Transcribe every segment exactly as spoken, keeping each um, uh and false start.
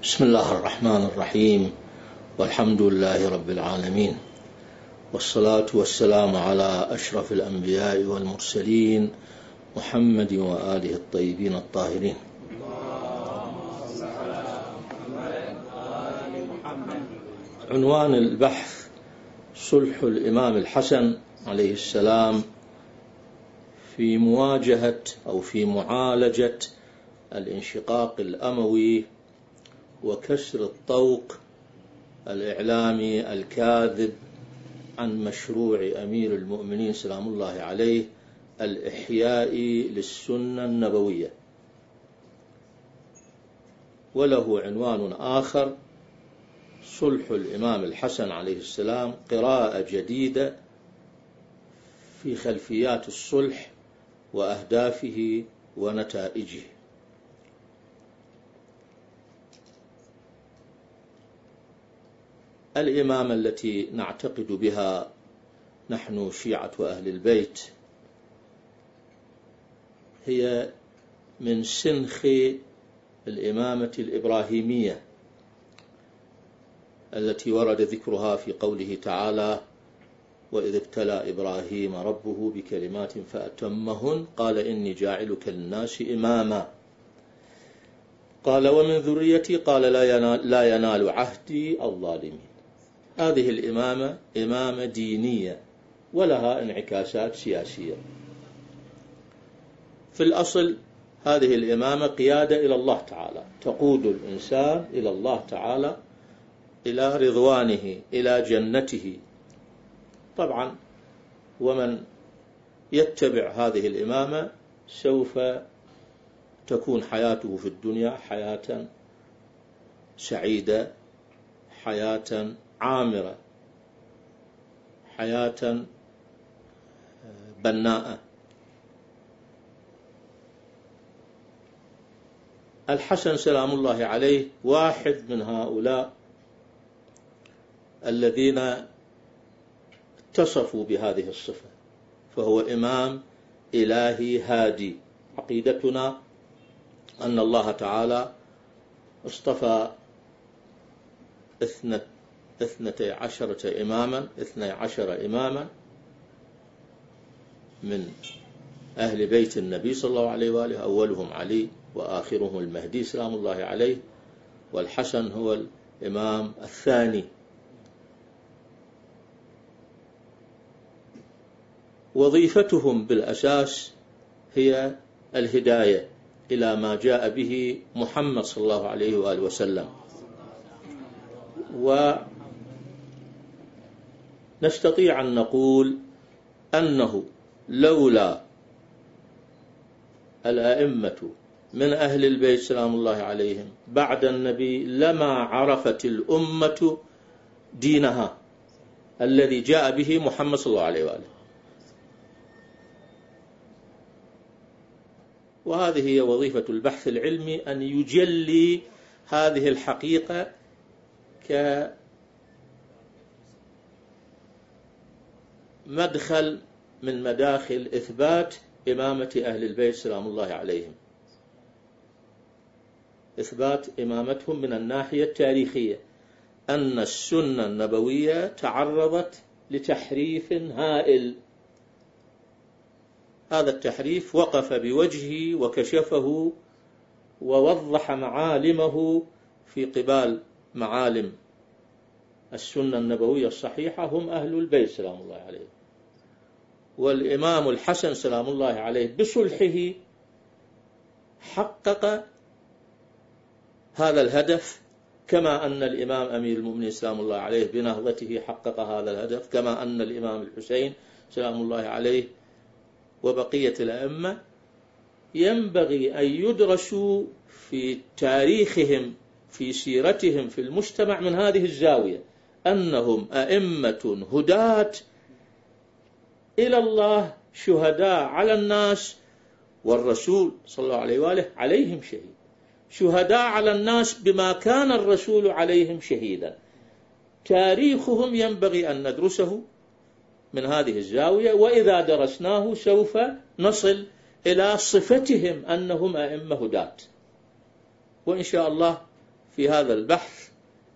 بسم الله الرحمن الرحيم، والحمد لله رب العالمين، والصلاة والسلام على أشرف الأنبياء والمرسلين محمد وآله الطيبين الطاهرين. عنوان البحث: صلح الإمام الحسن عليه السلام في مواجهة أو في معالجة الانشقاق الأموي وكسر الطوق الإعلامي الكاذب عن مشروع أمير المؤمنين سلام الله عليه الإحياء للسنة النبوية. وله عنوان آخر: صلح الإمام الحسن عليه السلام، قراءة جديدة في خلفيات الصلح وأهدافه ونتائجه. الإمامة التي نعتقد بها نحن شيعة أهل البيت هي من سنخ الإمامة الإبراهيمية التي ورد ذكرها في قوله تعالى: وإذ ابتلى إبراهيم ربه بكلمات فأتمهن قال إني جاعلك للناس إماما قال ومن ذريتي قال لا ينال, لا ينال عهدي الظالمين. هذه الإمامة إمامة دينية ولها انعكاسات سياسية. في الأصل هذه الإمامة قيادة إلى الله تعالى، تقود الإنسان إلى الله تعالى، إلى رضوانه، إلى جنته. طبعا ومن يتبع هذه الإمامة سوف تكون حياته في الدنيا حياة سعيدة، حياة عامرة، حياة بناءة. الحسن سلام الله عليه واحد من هؤلاء الذين اتصفوا بهذه الصفة، فهو إمام إلهي هادي. عقيدتنا أن الله تعالى اصطفى اثنة اثنتي عشرة إماما اثني عشر إماما من أهل بيت النبي صلى الله عليه وآله، أولهم علي وآخرهم المهدي سلام الله عليه، والحسن هو الإمام الثاني. وظيفتهم بالأساس هي الهداية إلى ما جاء به محمد صلى الله عليه وآله وسلم. ونستطيع أن نقول أنه لولا الأئمة من أهل البيت سلام الله عليهم بعد النبي لما عرفت الأمة دينها الذي جاء به محمد صلى الله عليه وآله. وهذه هي وظيفة البحث العلمي، أن يجلي هذه الحقيقة كمدخل من مداخل إثبات إمامة أهل البيت سلام الله عليهم، إثبات إمامتهم من الناحية التاريخية، أن السنة النبوية تعرضت لتحريف هائل. هذا التحريف وقف بوجهه وكشفه ووضح معالمه في قبال معالم السنة النبوية الصحيحة هم أهل البيت سلام الله عليه. والإمام الحسن سلام الله عليه بصلحه حقق هذا الهدف، كما أن الإمام أمير المؤمنين سلام الله عليه بنهضته حقق هذا الهدف، كما أن الإمام الحسين سلام الله عليه وبقية الأئمة ينبغي أن يدرسوا في تاريخهم، في سيرتهم في المجتمع من هذه الزاوية، أنهم أئمة هداة إلى الله، شهداء على الناس، والرسول صلى الله عليه وآله عليهم شهيد، شهداء على الناس بما كان الرسول عليهم شهيدا. تاريخهم ينبغي أن ندرسه من هذه الزاوية، وإذا درسناه سوف نصل إلى صفتهم أنهم أئمة هداة. وإن شاء الله في هذا البحث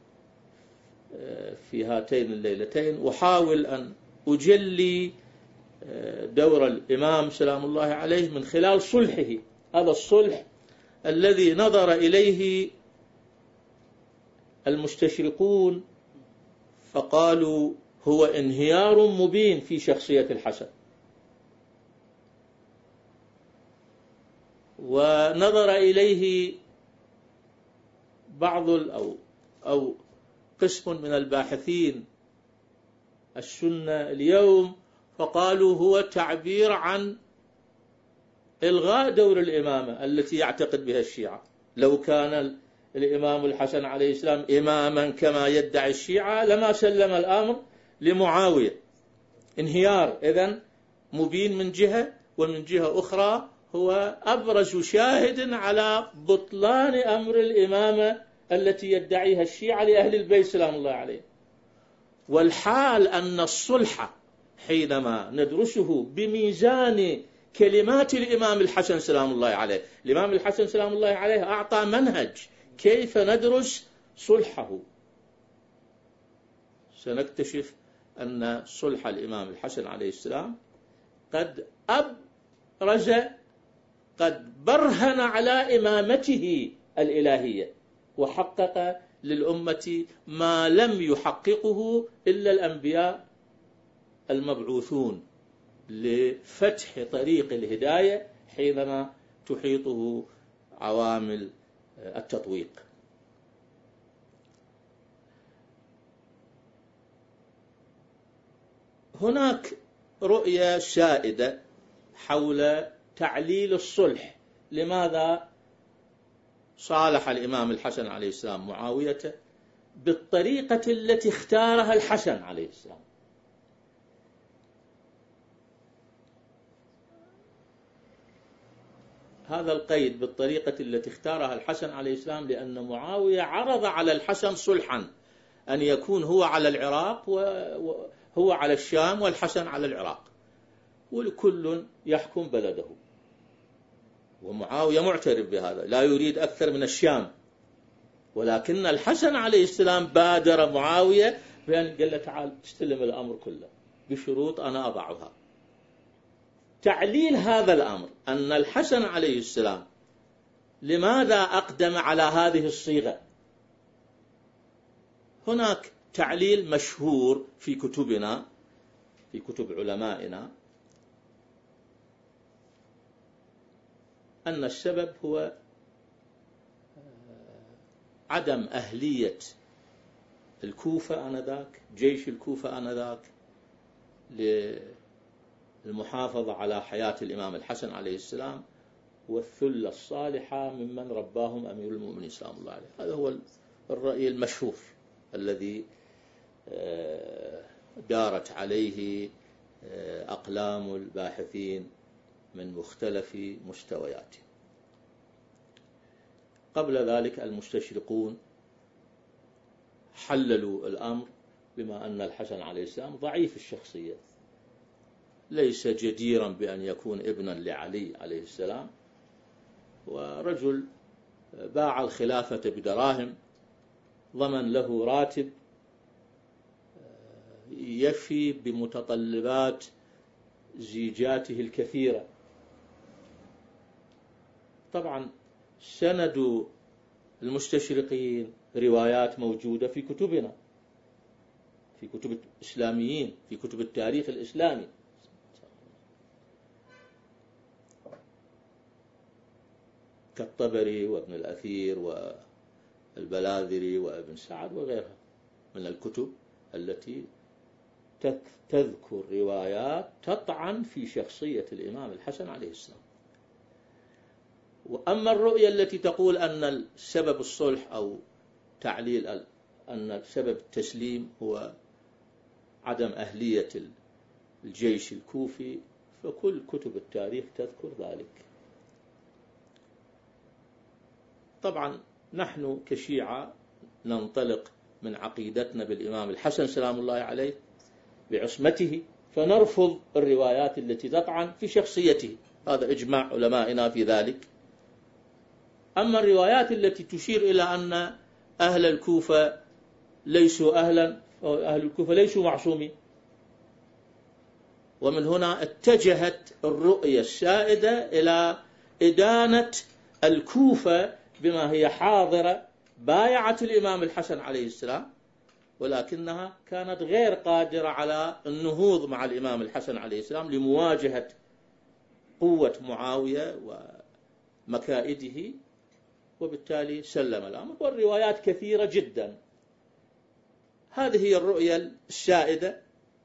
في هاتين الليلتين، أحاول أن أجلي دور الإمام سلام الله عليه من خلال صلحه، هذا الصلح الذي نظر إليه المستشرقون فقالوا هو انهيار مبين في شخصية الحسن، ونظر إليه بعض أو أو قسم من الباحثين السنة اليوم فقالوا هو تعبير عن إلغاء دور الإمامة التي يعتقد بها الشيعة. لو كان الإمام الحسن عليه السلام إماما كما يدعي الشيعة لما سلم الأمر لمعاوية. انهيار إذن مبين من جهة، ومن جهة أخرى هو أبرز شاهد على بطلان أمر الإمامة التي يدعيها الشيعة لأهل البيت سلام الله عليه. والحال أن الصلح حينما ندرسه بميزان كلمات الإمام الحسن سلام الله عليه، الإمام الحسن سلام الله عليه أعطى منهج كيف ندرس صلحه، سنكتشف أن صلح الإمام الحسن عليه السلام قد أبرز قد برهن على إمامته الإلهية، وحقق للأمة ما لم يحققه إلا الأنبياء المبعوثون لفتح طريق الهداية حينما تحيطه عوامل التطويق. هناك رؤية سائدة حول تعليل الصلح. لماذا صالح الإمام الحسن عليه السلام معاوية بالطريقة التي اختارها الحسن عليه السلام؟ هذا القيد بالطريقة التي اختارها الحسن عليه السلام لأن معاوية عرض على الحسن صلحا أن يكون هو على العراق وهو على الشام والحسن على العراق، ولكل يحكم بلده، ومعاوية معترف بهذا، لا يريد أكثر من الشام. ولكن الحسن عليه السلام بادر معاوية بأن قال له تعال استلم الأمر كله بشروط أنا أضعها. تعليل هذا الأمر أن الحسن عليه السلام لماذا أقدم على هذه الصيغة؟ هناك تعليل مشهور في كتبنا، في كتب علمائنا، أن السبب هو عدم أهلية الكوفة آنذاك، جيش الكوفة آنذاك، للمحافظة على حياة الإمام الحسن عليه السلام والثلة الصالحة ممن رباهم أمير المؤمنين سلام الله عليه. هذا هو الرأي المشهور الذي دارت عليه أقلام الباحثين من مختلف مستوياته. قبل ذلك المستشرقون حللوا الأمر بما أن الحسن عليه السلام ضعيف الشخصية، ليس جديرا بأن يكون ابنا لعلي عليه السلام، ورجل باع الخلافة بدراهم، ضمن له راتب يفي بمتطلبات زيجاته الكثيرة. طبعا سند المستشرقين روايات موجودة في كتبنا، في كتب الإسلاميين، في كتب التاريخ الإسلامي، كالطبري وابن الأثير والبلاذري وابن سعد وغيرها من الكتب التي تذكر روايات تطعن في شخصية الإمام الحسن عليه السلام. وأما الرؤية التي تقول أن سبب الصلح أو تعليل أن سبب التسليم هو عدم أهلية الجيش الكوفي، فكل كتب التاريخ تذكر ذلك. طبعا نحن كشيعة ننطلق من عقيدتنا بالإمام الحسن سلام الله عليه بعصمته، فنرفض الروايات التي تطعن في شخصيته، هذا إجماع علمائنا في ذلك. أما الروايات التي تشير إلى أن أهل الكوفة ليسوا أهلا، أهل الكوفة ليسوا معصومين. ومن هنا اتجهت الرؤية السائدة إلى إدانة الكوفة بما هي حاضرة، بايعت الإمام الحسن عليه السلام، ولكنها كانت غير قادرة على النهوض مع الإمام الحسن عليه السلام لمواجهة قوة معاوية ومكائده، وبالتالي سلم الأمر. والروايات كثيرة جدا. هذه هي الرؤية السائدة.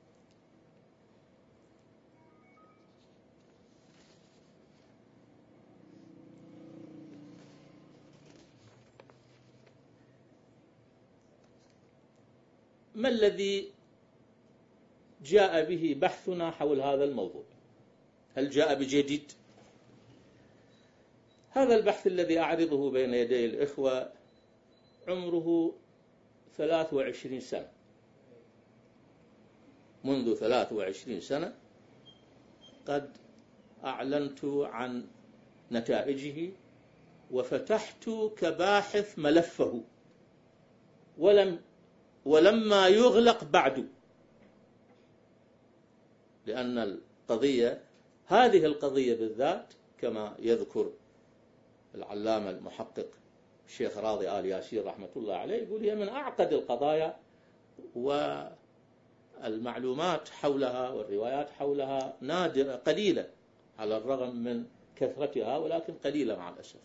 ما الذي جاء به بحثنا حول هذا الموضوع؟ هل جاء بجديد؟ هذا البحث الذي أعرضه بين يدي الإخوة عمره ثلاث وعشرين سنة. منذ ثلاث وعشرين سنة قد أعلنت عن نتائجه وفتحت كباحث ملفه، ولم ولما يغلق بعد، لأن القضية هذه القضية بالذات كما يذكر العلامة المحقق الشيخ راضي آل ياسين رحمة الله عليه، يقول هي من أعقد القضايا، والمعلومات حولها والروايات حولها نادرة قليلة على الرغم من كثرتها، ولكن قليلة مع الأسف.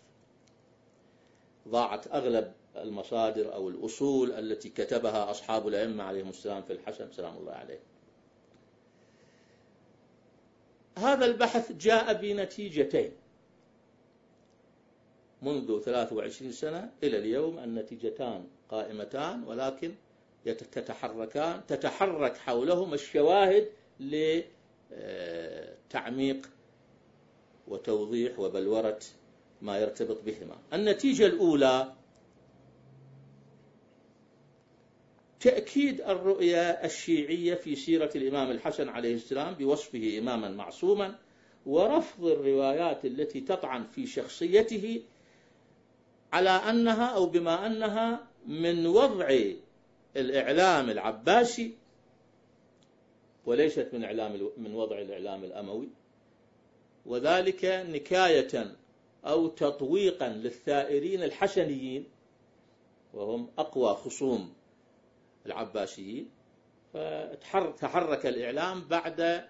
ضاعت أغلب المصادر أو الأصول التي كتبها أصحاب الأئمة عليهم السلام في الحسن سلام الله عليه. هذا البحث جاء بنتيجتين منذ ثلاث وعشرين سنة إلى اليوم، النتيجتان قائمتان، ولكن تتحركان تتحرك حولهم الشواهد لتعميق وتوضيح وبلورة ما يرتبط بهما. النتيجة الأولى تأكيد الرؤية الشيعية في سيرة الإمام الحسن عليه السلام بوصفه إماما معصوما، ورفض الروايات التي تطعن في شخصيته على أنها أو بما أنها من وضع الإعلام العباسي وليست من إعلام من وضع الإعلام الأموي، وذلك نكاية أو تطويقا للثائرين الحسنيين وهم أقوى خصوم العباسيين. فتحرك الإعلام بعد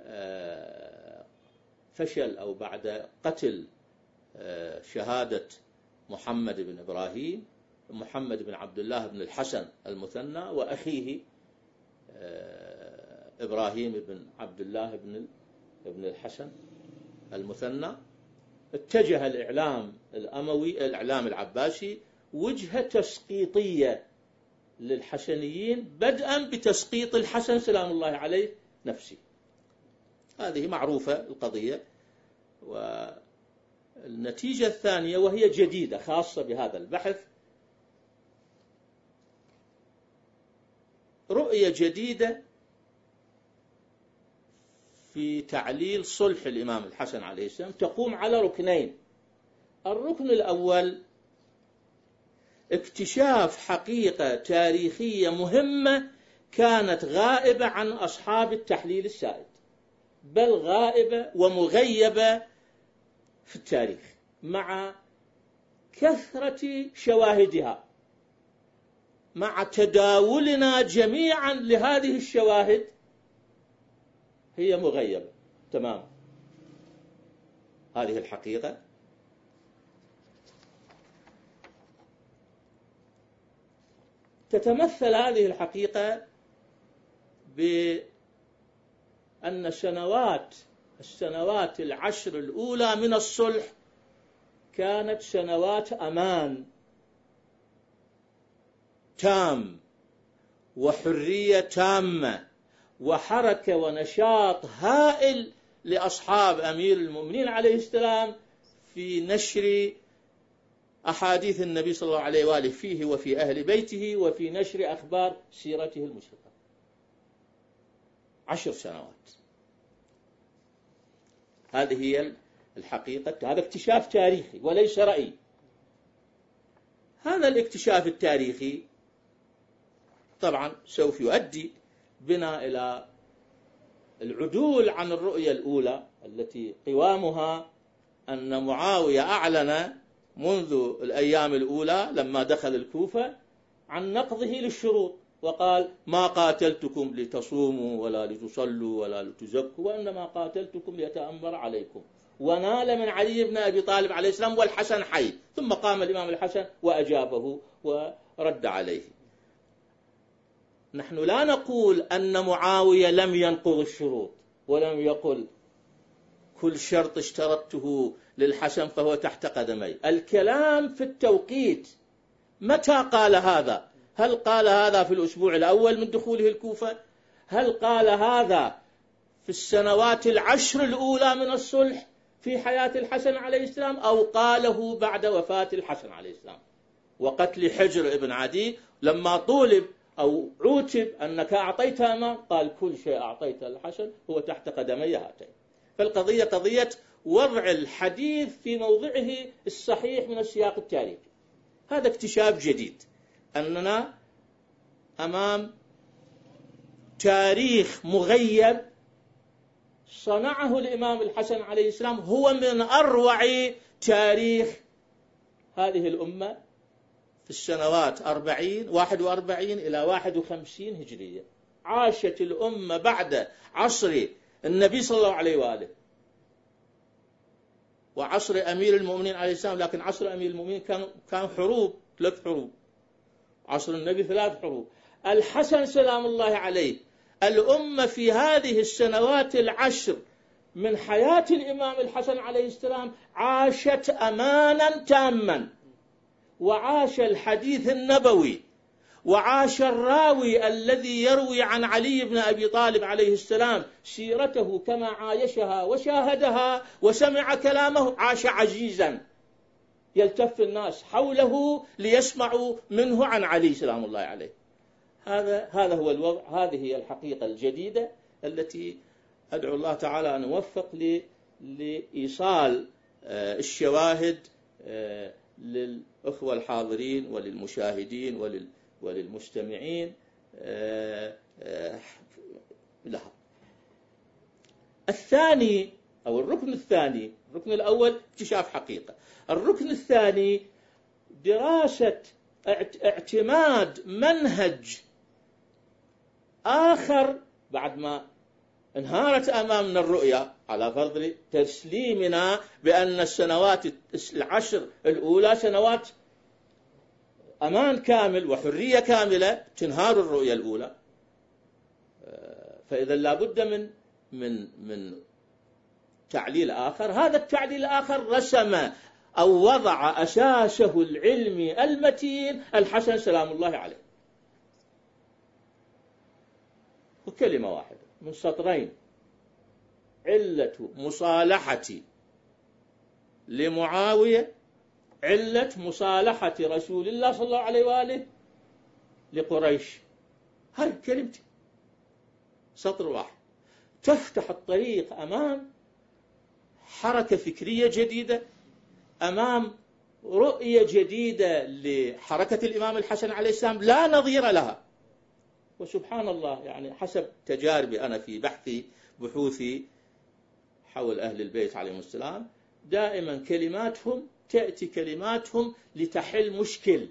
فشل أو بعد قتل شهادة محمد بن إبراهيم محمد بن عبد الله بن الحسن المثنى وأخيه إبراهيم بن عبد الله بن ابن الحسن المثنى. اتجه الإعلام الأموي الإعلام العباسي وجهة تسقيطية للحسنيين، بدءا بتسقيط الحسن سلام الله عليه نفسه. هذه معروفة القضية. والنتيجة الثانية وهي جديدة خاصة بهذا البحث، رؤية جديدة في تعليل صلح الإمام الحسن عليه السلام تقوم على ركنين. الركن الأول اكتشاف حقيقة تاريخية مهمة كانت غائبة عن أصحاب التحليل السائد، بل غائبة ومغيبة في التاريخ مع كثرة شواهدها، مع تداولنا جميعا لهذه الشواهد هي مغيبة تماما. هذه الحقيقة تتمثل هذه الحقيقة بأن سنوات السنوات العشر الأولى من الصلح كانت سنوات أمان تام وحرية تامة وحركة ونشاط هائل لأصحاب أمير المؤمنين عليه السلام في نشر أحاديث النبي صلى الله عليه وآله فيه وفي أهل بيته وفي نشر أخبار سيرته المشرقة. عشر سنوات. هذه هي الحقيقة. هذا اكتشاف تاريخي وليس رأي. هذا الاكتشاف التاريخي طبعا سوف يؤدي بنا إلى العدول عن الرؤية الأولى التي قوامها أن معاوية أعلن منذ الأيام الأولى لما دخل الكوفة عن نقضه للشروط، وقال: ما قاتلتكم لتصوموا ولا لتصلوا ولا لتزكوا، وإنما قاتلتكم ليتأمر عليكم، ونال من علي بن أبي طالب عليه السلام والحسن حي. ثم قام الإمام الحسن وأجابه ورد عليه. نحن لا نقول أن معاوية لم ينقض الشروط ولم يقل كل شرط اشترطته للحسن فهو تحت قدمي. الكلام في التوقيت، متى قال هذا؟ هل قال هذا في الأسبوع الأول من دخوله الكوفة؟ هل قال هذا في السنوات العشر الأولى من الصلح في حياة الحسن عليه السلام، أو قاله بعد وفاة الحسن عليه السلام وقتل حجر ابن عدي لما طولب أو عوتب أنك أعطيت أمان؟ قال: كل شيء أعطيت الحسن هو تحت قدمي هاتين. فالقضية قضية وضع الحديث في موضعه الصحيح من السياق التاريخي. هذا اكتشاف جديد، أننا أمام تاريخ مغيب صنعه الإمام الحسن عليه السلام، هو من أروع تاريخ هذه الأمة في السنوات أربعين واحد وأربعين إلى واحد وخمسين هجرية. عاشت الأمة بعد عصر النبي صلى الله عليه وآله وعصر أمير المؤمنين عليه السلام، لكن عصر أمير المؤمنين كان كان حروب، ثلاث حروب. عصر النبي ثلاث حروب. الحسن سلام الله عليه، الأمة في هذه السنوات العشر من حياة الإمام الحسن عليه السلام عاشت أمانا تاما، وعاش الحديث النبوي، وعاش الراوي الذي يروي عن علي بن أبي طالب عليه السلام سيرته كما عايشها وشاهدها وسمع كلامه. عاش عزيزا يلتف الناس حوله ليسمعوا منه عن علي سلام الله عليه. هذا هذا هو الوضع، هذه هي الحقيقة الجديدة التي أدعو الله تعالى أن يوفق لإيصال الشواهد للأخوة الحاضرين وللمشاهدين ولل وللمستمعين لها. الثاني أو الركن الثاني، الركن الأول اكتشاف حقيقة، الركن الثاني دراسة اعتماد منهج آخر بعد ما انهارت أمامنا الرؤيا، على فرض تسليمنا بأن السنوات العشر الأولى سنوات أمان كامل وحرية كاملة، تنهار الرؤية الأولى. فإذا لابد من من من تعليل آخر. هذا التعليل الآخر رسم أو وضع أساسه العلمي المتين الحسن سلام الله عليه، وكلمة واحدة من سطرين: علة مصالحتي لمعاوية علة مصالحة رسول الله صلى الله عليه وآله لقريش. هاي كلمتي، سطر واحد، تفتح الطريق أمام حركة فكرية جديدة، أمام رؤية جديدة لحركة الإمام الحسن عليه السلام لا نظير لها. وسبحان الله، يعني حسب تجاربي أنا في بحثي بحوثي حول أهل البيت عليهم السلام، دائما كلماتهم تأتي كلماتهم لتحل مشكل،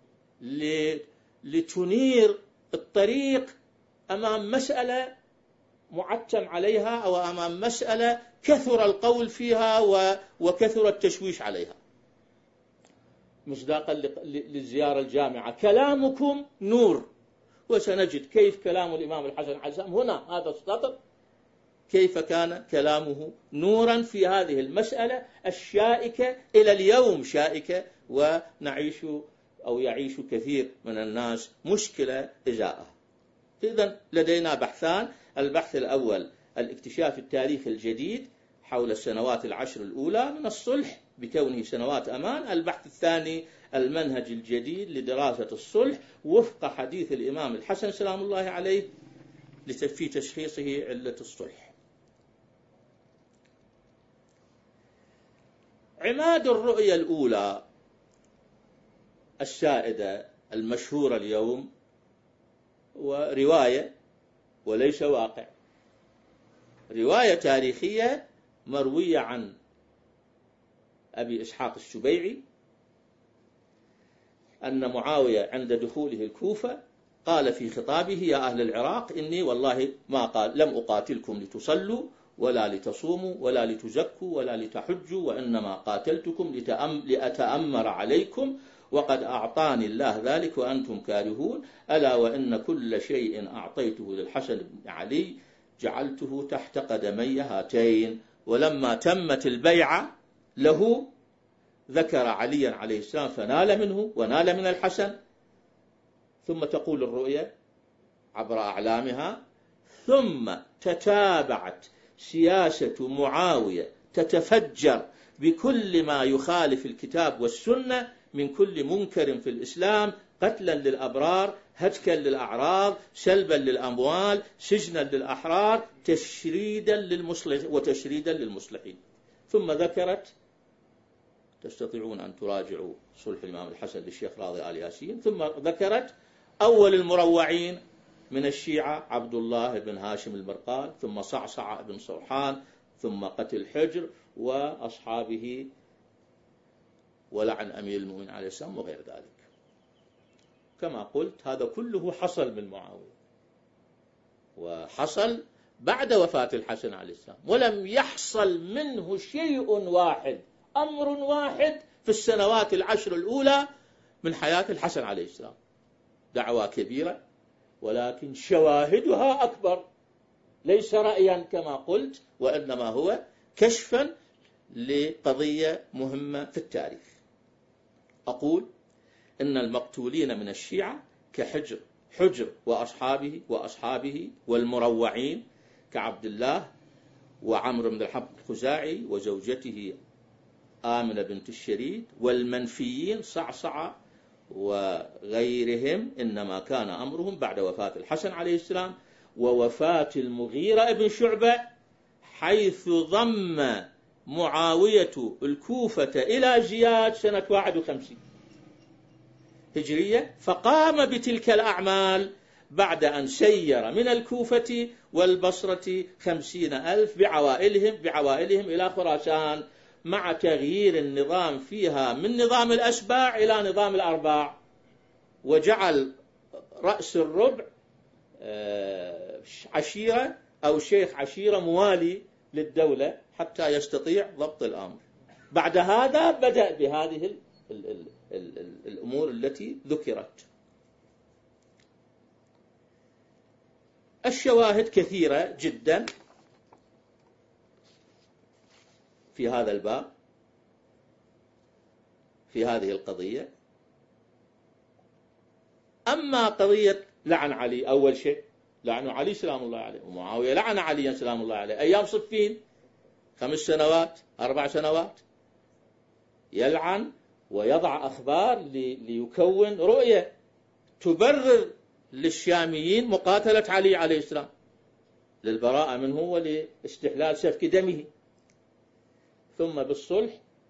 لتنير الطريق أمام مسألة معتم عليها أو أمام مسألة كثر القول فيها وكثر التشويش عليها. مصداقا للزيارة الجامعة: كلامكم نور. وسنجد كيف كلام الإمام الحسن عليه السلام هنا، هذا السطر، كيف كان كلامه نورا في هذه المسألة الشائكة إلى اليوم، شائكة ونعيش أو يعيش كثير من الناس مشكلة إزاءها. إذن لدينا بحثان: البحث الأول الاكتشاف التاريخي الجديد حول السنوات العشر الأولى من الصلح بكونه سنوات أمان. البحث الثاني المنهج الجديد لدراسة الصلح وفق حديث الإمام الحسن سلام الله عليه في تشخيصه علة الصلح. عماد الرؤية الأولى السائدة المشهورة اليوم ورواية وليس واقع، رواية تاريخية مروية عن أبي إسحاق السبيعي أن معاوية عند دخوله الكوفة قال في خطابه: يا أهل العراق، إني والله ما قال لم أقاتلكم لتصلوا ولا لتصوموا ولا لتزكوا ولا لتحجوا، وإنما قاتلتكم لأتأمر عليكم، وقد أعطاني الله ذلك وأنتم كارهون، ألا وإن كل شيء أعطيته للحسن بن علي جعلته تحت قدمي هاتين. ولما تمت البيعة له ذكر عليا عليه السلام فنال منه ونال من الحسن. ثم تقول الرؤيا عبر أعلامها: ثم تتابعت سياسة معاوية تتفجر بكل ما يخالف الكتاب والسنة من كل منكر في الإسلام، قتلا للأبرار، هتكا للأعراض، سلبا للأموال، سجنا للأحرار، تشريدا للمصلحين وتشريدا للمصلحين. ثم ذكرت، تستطيعون أن تراجعوا صلح الإمام الحسن للشيخ راضي آل ياسين، ثم ذكرت أول المروعين من الشيعة عبد الله بن هاشم المرقال، ثم صعصع بن صوحان، ثم قتل حجر وأصحابه ولعن أمير المؤمنين عليه السلام وغير ذلك. كما قلت هذا كله حصل من معاوية، وحصل بعد وفاة الحسن عليه السلام، ولم يحصل منه شيء واحد، أمر واحد في السنوات العشر الأولى من حياة الحسن عليه السلام. دعوة كبيرة ولكن شواهدها أكبر، ليس رأيا كما قلت، وإنما هو كشفا لقضية مهمة في التاريخ. أقول إن المقتولين من الشيعة كحجر حجر وأصحابه وأصحابه والمروعين كعبد الله وعمرو بن الحق الخزاعي وزوجته آمنة بنت الشريد، والمنفيين صعصع وغيرهم، إنما كان أمرهم بعد وفاة الحسن عليه السلام ووفاة المغيرة بن شعبة، حيث ضم معاوية الكوفة إلى زياد سنة واحد وخمسين هجرية، فقام بتلك الأعمال بعد أن سير من الكوفة والبصرة خمسين ألف بعوائلهم, بعوائلهم إلى خراسان، مع تغيير النظام فيها من نظام الأسباع إلى نظام الأرباع، وجعل رأس الربع عشيرة أو شيخ عشيرة موالي للدولة حتى يستطيع ضبط الأمر. بعد هذا بدأ بهذه ال ال ال ال ال الأمور التي ذكرت. الشواهد كثيرة جدا في هذا الباب في هذه القضية. أما قضية لعن علي، أول شيء لعن علي سلام الله عليه، ومعاوية لعن علي سلام الله عليه أيام صفين، خمس سنوات أربع سنوات يلعن ويضع أخبار ليكون رؤية تبرر للشاميين مقاتلة علي عليه السلام للبراءة منه ولاستحلال سفك دمه. ثم بالصلح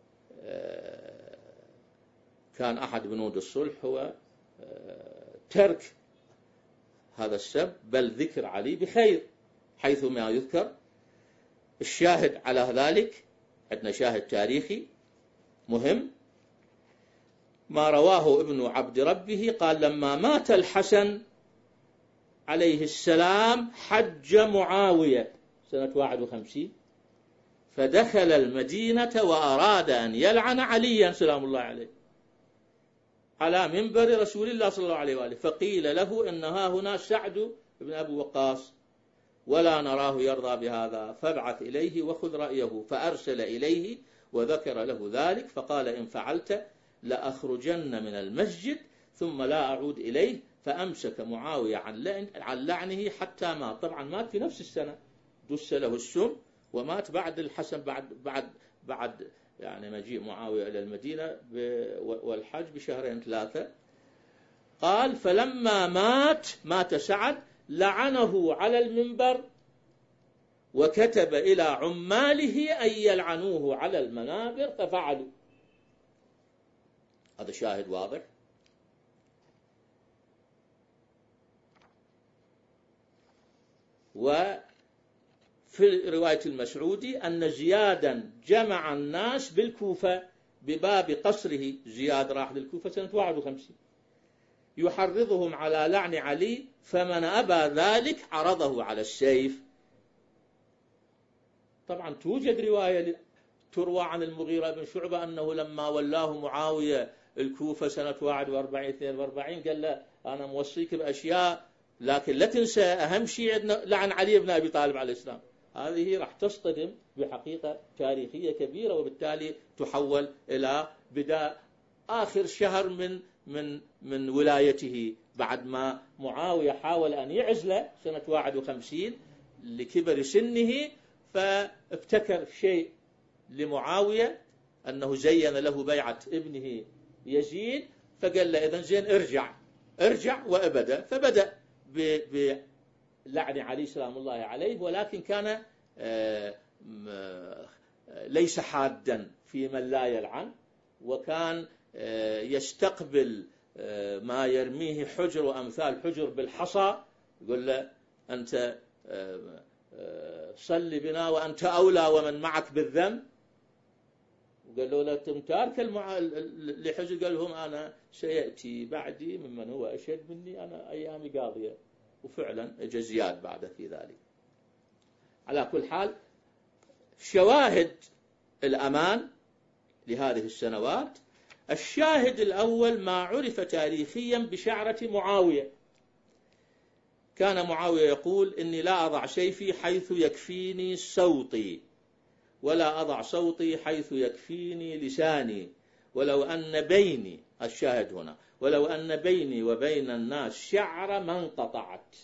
كان أحد بنود الصلح هو ترك هذا السب، بل ذكر علي بخير حيثما يذكر. الشاهد على ذلك عندنا شاهد تاريخي مهم، ما رواه ابن عبد ربه قال: لما مات الحسن عليه السلام حج معاوية سنة واحد وخمسين، فدخل المدينة وأراد أن يلعن عليا سلام الله عليه على منبر رسول الله صلى الله عليه وآله، فقيل له إنها هنا سعد بن أبي وقاص ولا نراه يرضى بهذا، فابعث إليه وخذ رأيه. فأرسل إليه وذكر له ذلك، فقال: إن فعلت لأخرجن من المسجد ثم لا أعود إليه. فأمسك معاوية عن لعنه حتى مات. طبعا مات في نفس السنة، دس له السم ومات بعد الحسن، بعد بعد بعد يعني مجيء معاوية إلى المدينة والحج بشهرين ثلاثة. قال: فلما مات مات سعد لعنه على المنبر وكتب إلى عماله أن يلعنوه على المنابر ففعلوا. هذا شاهد واضح وفي رواية المسعودي أن زيادا جمع الناس بالكوفة بباب قصره. زياد راح للكوفة سنة واحد وخمسين يحرضهم على لعن علي، فمن أبى ذلك عرضه على السيف. طبعا توجد رواية تروى عن المغيرة بن شعبة أنه لما ولاه معاوية الكوفة سنة واحد وأربعين اثنين وأربعين قال له أنا موصيك بأشياء، لكن لا تنسى أهم شيء عندنا لعن علي بن أبي طالب عليه السلام. هذه راح تصطدم بحقيقة تاريخية كبيرة، وبالتالي تحول إلى بداية آخر شهر من من من ولايته، بعد ما معاوية حاول أن يعزله سنة واحد وخمسين لكبر سنه، فابتكر شيء لمعاوية أنه زين له بيعة ابنه يزيد، فقال له إذن زين ارجع ارجع وأبدا. فبدأ بلعن علي سلام الله عليه، ولكن كان ليس حادا في من لا يلعن، وكان يستقبل ما يرميه حجر وأمثال حجر بالحصى، يقول له أنت صل بنا وأنت أولى ومن معك بالذنب. وقال له لا تمتارك المع... لحجر، قال لهم أنا سيأتي بعدي ممن هو أشد مني، أنا أيامي قاضية. وفعلا اجى زياد بعد في ذلك. على كل حال، شواهد الأمان لهذه السنوات: الشاهد الأول ما عرف تاريخيا بشعرة معاوية. كان معاوية يقول إني لا أضع سيفي حيث يكفيني صوتي، ولا أضع صوتي حيث يكفيني لساني، ولو أن بيني، الشاهد هنا، ولو أن بيني وبين الناس شعر ما انقطعت.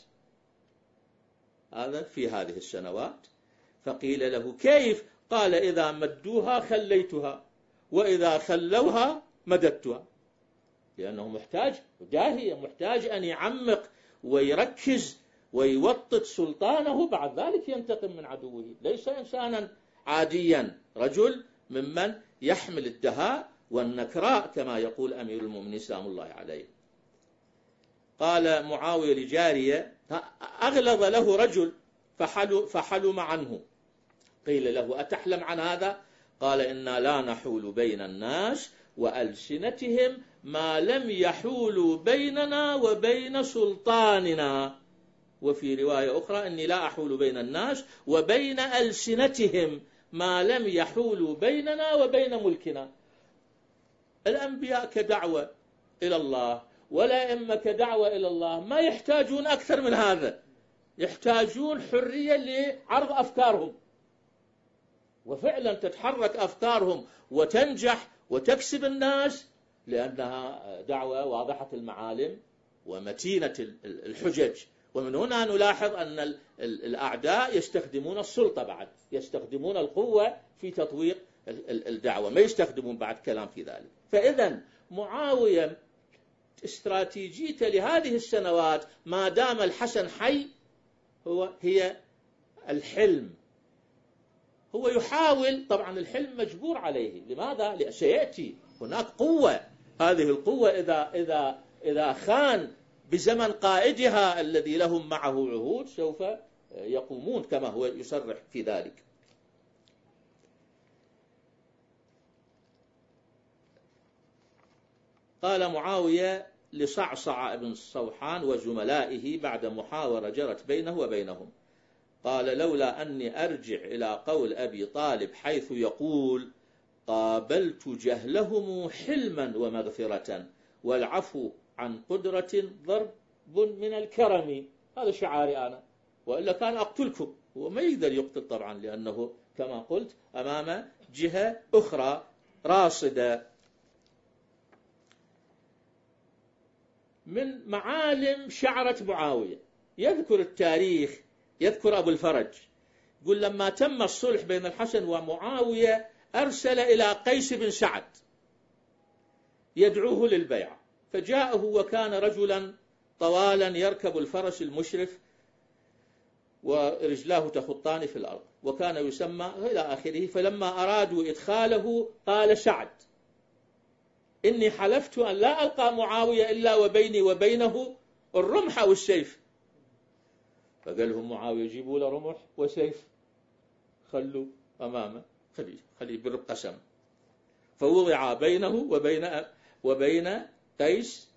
هذا في هذه السنوات. فقيل له كيف؟ قال إذا مدوها خليتها، وإذا خلوها مددتها. لأنه محتاج داهية، محتاج أن يعمق ويركز ويوطد سلطانه، بعد ذلك ينتقم من عدوه. ليس إنسانا عاديا، رجل ممن يحمل الدهاء والنكراء كما يقول أمير المؤمنين سلام الله عليه. قال معاوية لجارية، أغلظ له رجل فحلم عنه. قيل له أتحلم عن هذا؟ قال إنا لا نحول بين الناس وألسنتهم ما لم يحولوا بيننا وبين سلطاننا. وفي رواية أخرى إني لا أحول بين الناس وبين ألسنتهم ما لم يحولوا بيننا وبين ملكنا. الأنبياء كدعوة إلى الله ولا إما كدعوة إلى الله ما يحتاجون أكثر من هذا، يحتاجون حرية لعرض أفكارهم، وفعلا تتحرك أفكارهم وتنجح وتكسب الناس، لأنها دعوة واضحة المعالم ومتينة الحجج. ومن هنا نلاحظ أن الأعداء يستخدمون السلطة، بعد يستخدمون القوة في تطويق الدعوة، ما يستخدمون بعد كلام في ذلك. فإذا معاوية استراتيجيته لهذه السنوات ما دام الحسن حي هو هي الحلم. هو يحاول، طبعا الحلم مجبور عليه. لماذا؟ لأن سيأتي هناك قوة، هذه القوة إذا إذا إذا خان بزمن قائدها الذي لهم معه عهود سوف يقومون كما هو يصرح في ذلك. قال معاوية لصعصع بن الصوحان وزملائه بعد محاورة جرت بينه وبينهم، قال لولا أني أرجع إلى قول أبي طالب حيث يقول قابلت جهلهم حلما ومغفرة والعفو عن قدرة ضرب من الكرم. هذا شعاري أنا، وإلا كان أقتلكم. وما يقدر يقتل طبعا، لأنه كما قلت أمام جهة أخرى راصدة. من معالم شعرة معاوية يذكر التاريخ، يذكر أبو الفرج، يقول لما تم الصلح بين الحسن ومعاوية أرسل إلى قيس بن سعد يدعوه للبيعة، فجاءه وكان رجلا طوالا يركب الفرس المشرف ورجلاه تخطان في الأرض، وكان يسمى إلى آخره. فلما أرادوا إدخاله قال سعد إني حلفت أن لا ألقى معاوية إلا وبيني وبينه الرمح أو السيف. فقال لهم معاوية جيبوا له رمح وسيف خلوا أمامه، خليه خليه يبر قسم. فوضع بينه وبين وبين قيس،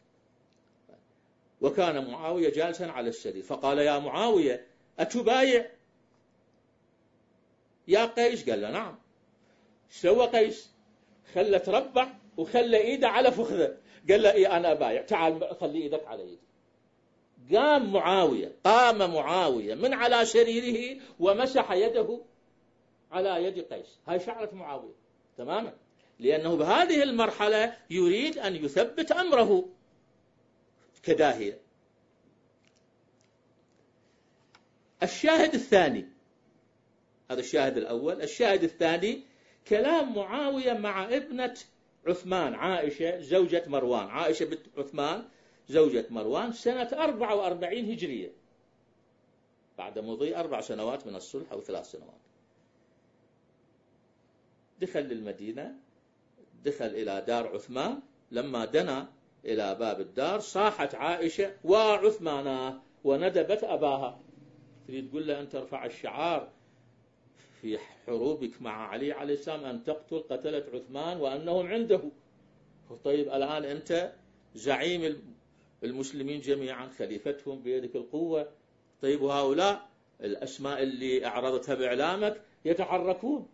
وكان معاوية جالسا على السرير، فقال يا معاوية أتبايع يا قيس؟ قال له نعم. سوى قيس؟ خلى تربع وخلى إيده على فخذه، قال له إيه أنا أبايع، تعال خلي إيدك على إيدي. قام معاوية قام معاوية من على سريره ومسح يده على يد قيس. هاي شعرة معاوية تماما، لأنه بهذه المرحلة يريد أن يثبت أمره كداهية. الشاهد الثاني، هذا الشاهد الأول. الشاهد الثاني كلام معاوية مع ابنة عثمان عائشة زوجة مروان، عائشة بنت عثمان زوجة مروان، سنة أربعة وأربعين هجرية، بعد مضي أربع سنوات من الصلح أو ثلاث سنوات. دخل للمدينة، دخل إلى دار عثمان. لما دنا إلى باب الدار صاحت عائشة وعثمانا وندبت أباها، تريد تقول له أنت ترفع الشعار في حروبك مع علي عليه السلام أن تقتل قتلة عثمان وأنهم عنده. طيب الآن أنت زعيم المسلمين جميعا، خليفتهم بيدك القوة. طيب وهؤلاء الأسماء اللي أعرضتها بإعلامك يتحركون.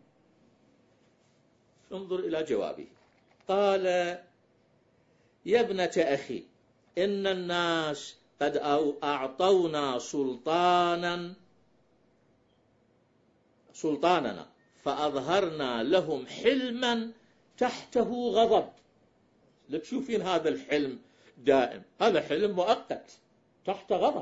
انظر إلى جوابه. قال يا ابنة أخي إن الناس قد أعطونا سلطانا سلطاننا فأظهرنا لهم حلما تحته غضب. لك شوفين هذا الحلم دائم، هذا حلم مؤقت تحت غضب.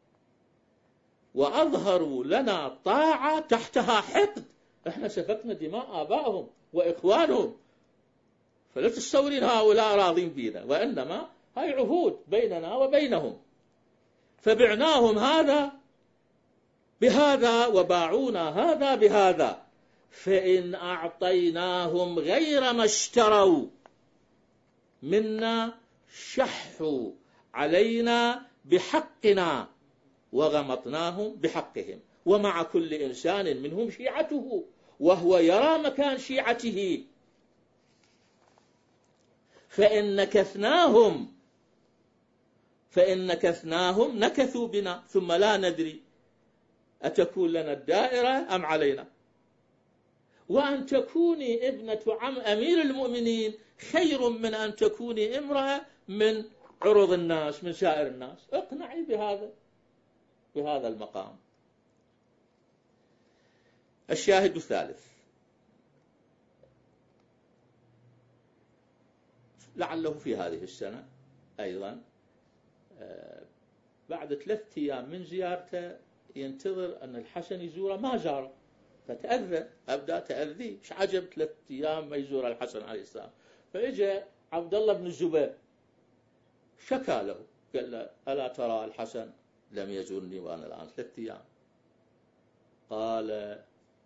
وأظهروا لنا طاعة تحتها حقد، احنا سفكنا دماء آبائهم وإخوانهم، فلا تتصورين هؤلاء راضين بنا، وإنما هاي عهود بيننا وبينهم. فبعناهم هذا بهذا وباعونا هذا بهذا، فإن أعطيناهم غير ما اشتروا منا شحوا علينا بحقنا وغمطناهم بحقهم، ومع كل إنسان منهم شيعته وهو يرى مكان شيعته، فإن نكثناهم فإن نكثناهم نكثوا بنا ثم لا ندري أتكون لنا الدائرة أم علينا. وأن تكوني ابنة عم أمير المؤمنين خير من أن تكوني امرأة من عرض الناس، من سائر الناس. اقنعي بهذا بهذا المقام. الشاهد الثالث، لعله في هذه السنة أيضا بعد ثلاثة أيام من زيارته ينتظر أن الحسن يزوره، ما زاره، فتأذى، أبدأ تأذي، مش عجب ثلاثة أيام ما يزور الحسن عليه السلام. فإجا عبد الله بن الزبير شكى له، قال له ألا ترى الحسن لم يزورني وأنا الآن ثلاثة أيام؟ قال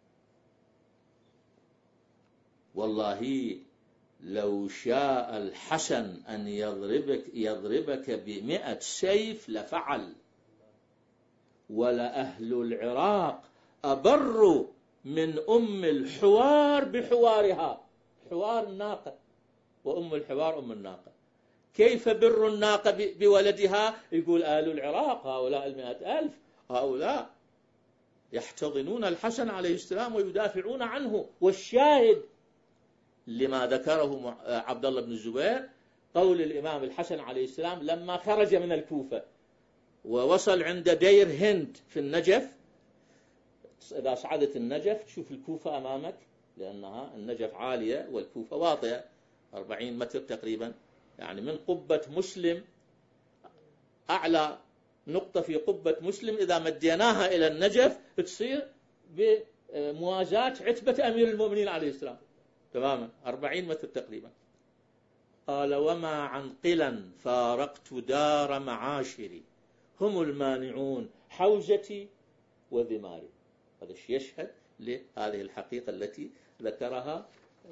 والله لو شاء الحسن أن يضربك يضربك بمئة سيف لفعل، ولا أهل العراق أبر من أم الحوار بحوارها. حوار الناقة، وأم الحوار أم الناقة. كيف بر الناقة بولدها؟ يقول أهل العراق هؤلاء المئة ألف هؤلاء يحتضنون الحسن عليه السلام ويدافعون عنه. والشاهد لما ذكره عبد الله بن الزبير قول الإمام الحسن عليه السلام لما خرج من الكوفة ووصل عند دير هند في النجف. إذا صعدت النجف تشوف الكوفة أمامك، لأنها النجف عالية والكوفة واطية أربعين متر تقريبا، يعني من قبة مسلم أعلى نقطة في قبة مسلم إذا مديناها إلى النجف تصير بموازاة عتبة أمير المؤمنين عليه السلام تماما، أربعين متر تقريبا. قال وما عنقلا فارقت دار معاشري هم المانعون حوزتي وذماري. هذا الشيء يشهد لهذه الحقيقة التي ذكرها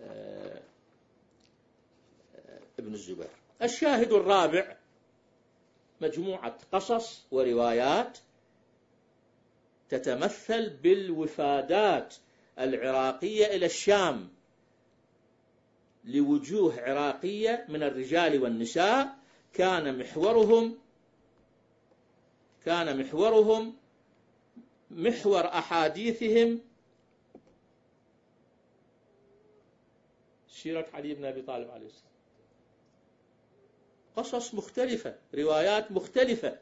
ابن الزبير. الشاهد الرابع مجموعة قصص وروايات تتمثل بالوفادات العراقية إلى الشام لوجوه عراقية من الرجال والنساء، كان محورهم كان محورهم محور أحاديثهم سيرة علي بن أبي طالب عليه السلام، قصص مختلفة، روايات مختلفة.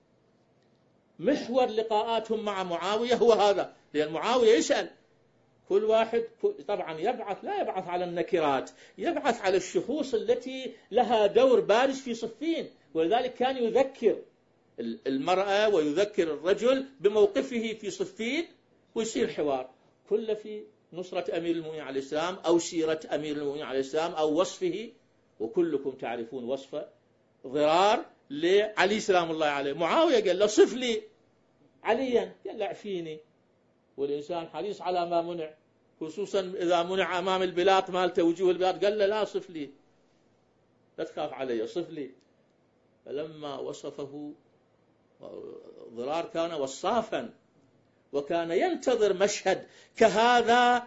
محور لقاءاتهم مع معاوية هو هذا، لأن معاوية يسأل كل واحد، طبعا يبعث لا يبعث على النكرات، يبعث على الشخوص التي لها دور بارز في صفين، ولذلك كان يذكر المرأة ويذكر الرجل بموقفه في صفين، ويصير حوار كله في نصرة أمير المؤمنين عليه السلام أو سيرة أمير المؤمنين عليه السلام أو وصفه. وكلكم تعرفون وصف ضرار لعلي سلام الله عليه. معاوية قال له صف لي عليا، قال له اعفيني، والإنسان حريص على ما منع، خصوصا إذا منع أمام البلاط مالته وجوه البلاط، قال له لا صف لي، لا تخاف علي، صف لي. فلما وصفه ضرار كان وصافا، وكان ينتظر مشهد كهذا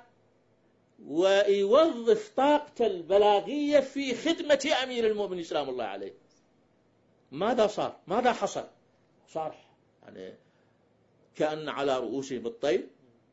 ويوظف طاقته البلاغية في خدمة أمير المؤمنين سلام الله عليه. ماذا صار؟ ماذا حصل؟ صار يعني كأن على رؤوسهم الطير،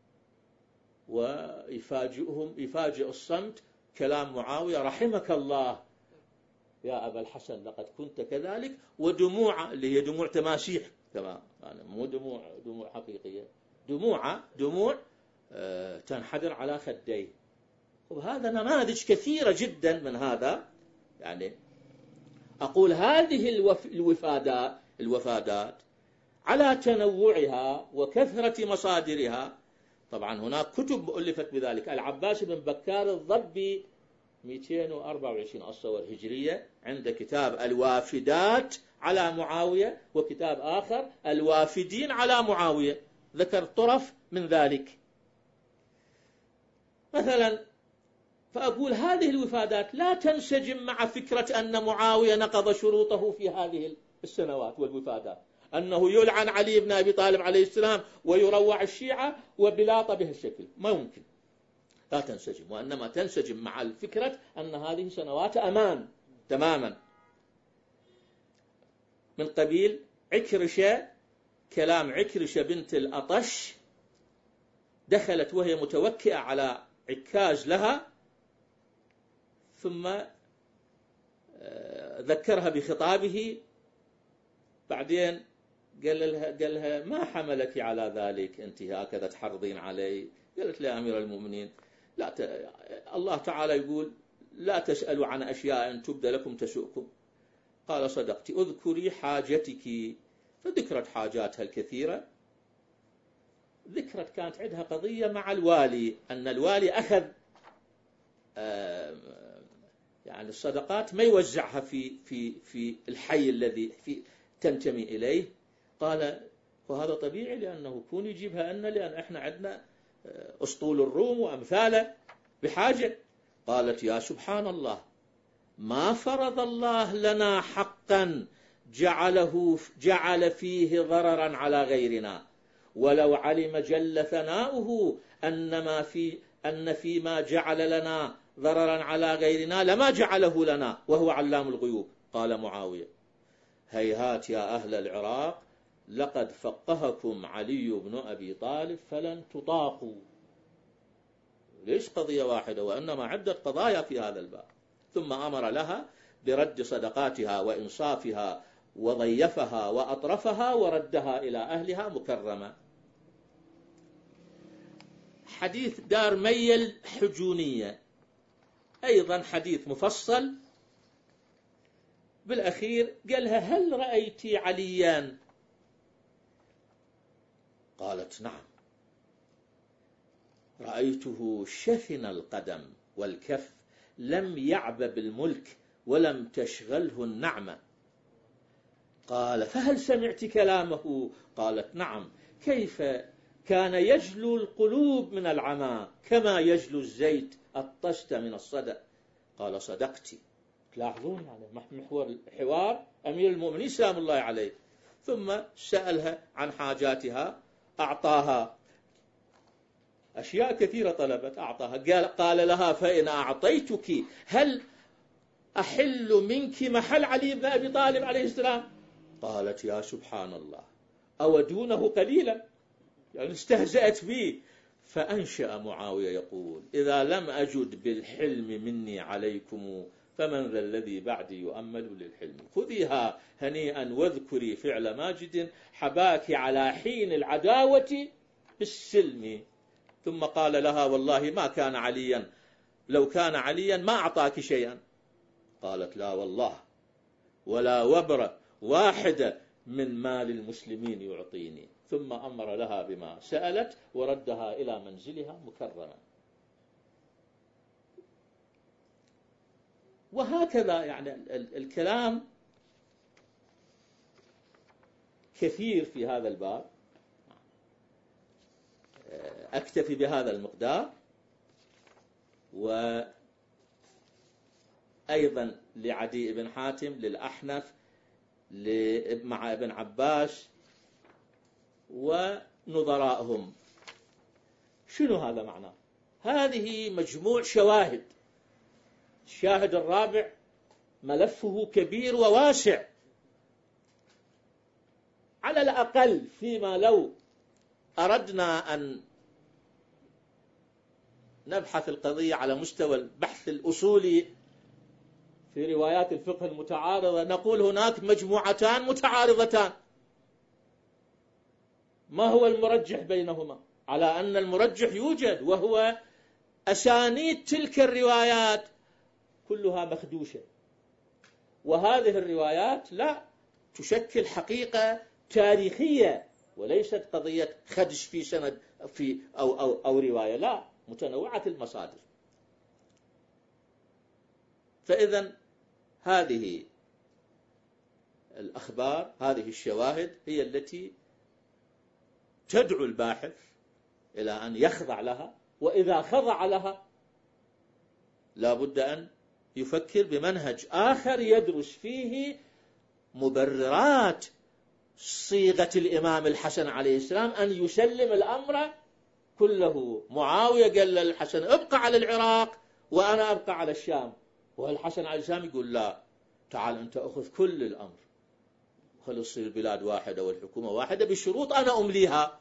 ويفاجئهم يفاجئ الصمت كلام معاوية: رحمك الله يا أبا الحسن لقد كنت كذلك. ودموع اللي هي دموع تماسيح كما يعني مو دموع دموع حقيقية، دموع دموع آه تنحدر على خديه. وهذا نماذج كثيرة جدا من هذا. يعني أقول هذه الوف الوفادات الوفادات على تنوعها وكثرة مصادرها. طبعا هناك كتب ألفت بذلك. العباس بن بكار الضبي مئتين وأربعة وعشرين الصور هجرية عند كتاب الوافدات على معاوية، وكتاب آخر الوافدين على معاوية، ذكر طرف من ذلك. مثلا فأقول هذه الوفادات لا تنسجم مع فكرة أن معاوية نقض شروطه في هذه السنوات والوفادات، أنه يلعن علي بن أبي طالب عليه السلام ويروع الشيعة وبلاطة بهالشكل، ما يمكن، لا تنسجم. وإنما تنسجم مع الفكرة أن هذه سنوات أمان تماما. من قبيل عكرشة، كلام عكرشة بنت الأطش، دخلت وهي متوكئة على عكاز لها، ثم ذكرها بخطابه، بعدين قال لها, قال لها ما حملك على ذلك، أنت هكذا تحرضين علي؟ قالت له أمير المؤمنين لا ت... الله تعالى يقول لا تسألوا عن أشياء تبدى لكم تسؤكم. قال صدقت، اذكري حاجتك. فذكرت حاجاتها الكثيرة. ذكرت كانت عندها قضية مع الوالي، أن الوالي أخذ يعني الصدقات ما يوزعها في في في الحي الذي في تنتمي إليه. قال وهذا طبيعي، لأنه كون يجيبها لنا، لأن إحنا عندنا أسطول الروم وأمثاله بحاجة. قالت يا سبحان الله، ما فرض الله لنا حقا جعله جعل فيه ضررا على غيرنا، ولو علم جل ثناؤه أن ما في أن فيما جعل لنا ضررا على غيرنا لما جعله لنا وهو علام الغيوب. قال معاوية هيهات يا أهل العراق، لقد فقهكم علي بن أبي طالب فلن تطاقوا. ليش قضية واحدة، وإنما عدة قضايا في هذا الباب. ثم أمر لها برد صدقاتها وإنصافها، وضيفها وأطرفها وردها إلى أهلها مكرمة. حديث دار ميل حجونية أيضا حديث مفصل. بالأخير قالها هل رأيتي عليا؟ قالت نعم، رأيته شثن القدم والكف، لم يعب بالملك ولم تشغله النعمة. قال فهل سمعت كلامه؟ قالت نعم. كيف كان يجلو القلوب من العمى كما يجلو الزيت الطشت من الصدأ. قال صدقتي. تلاحظون يعني محور حوار أمير المؤمنين سلام الله عليه. ثم سألها عن حاجاتها، أعطاها أشياء كثيرة، طلبت أعطاها. قال, قال لها فإن أعطيتك هل أحل منك محل علي بن أبي طالب عليه السلام؟ قالت يا سبحان الله، أو دونه قليلا، يعني استهزأت به. فأنشأ معاوية يقول إذا لم أجد بالحلم مني عليكم فمن ذا الذي بعدي يؤمل للحلم، خذيها هنيئا واذكري فعل ماجد حباك على حين العداوة بالسلم. ثم قال لها والله ما كان عليا، لو كان عليا ما أعطاك شيئا. قالت لا والله ولا وبرة واحدة من مال المسلمين يعطيني. ثم أمر لها بما سألت وردها إلى منزلها مكرما. وهكذا يعني الكلام كثير في هذا الباب. أكتفي بهذا المقدار. وأيضا لعدي بن حاتم، للأحنف، مع ابن عباس ونظرائهم. شنو هذا معناه؟ هذه مجموع شواهد. الشاهد الرابع ملفه كبير وواسع، على الأقل فيما لو أردنا أن نبحث القضية على مستوى البحث الأصولي في روايات الفقه المتعارضة، نقول هناك مجموعتان متعارضتان، ما هو المرجح بينهما؟ على أن المرجح يوجد، وهو أسانيد تلك الروايات كلها مخدوشة، وهذه الروايات لا تشكل حقيقة تاريخية وليست قضية خدش في سند في أو, أو, أو رواية، لا، متنوعة المصادر. فإذا هذه الأخبار، هذه الشواهد هي التي تدعو الباحث إلى أن يخضع لها، وإذا خضع لها لا بد أن يفكر بمنهج آخر يدرس فيه مبررات صيغة الإمام الحسن عليه السلام أن يسلم الأمر كله. معاوية قال للحسن ابقى على العراق وأنا أبقى على الشام، والحسن عليه السلام يقول لا، تعال أنت أخذ كل الأمر، خلص البلاد واحدة والحكومة واحدة بشروط أنا أمليها.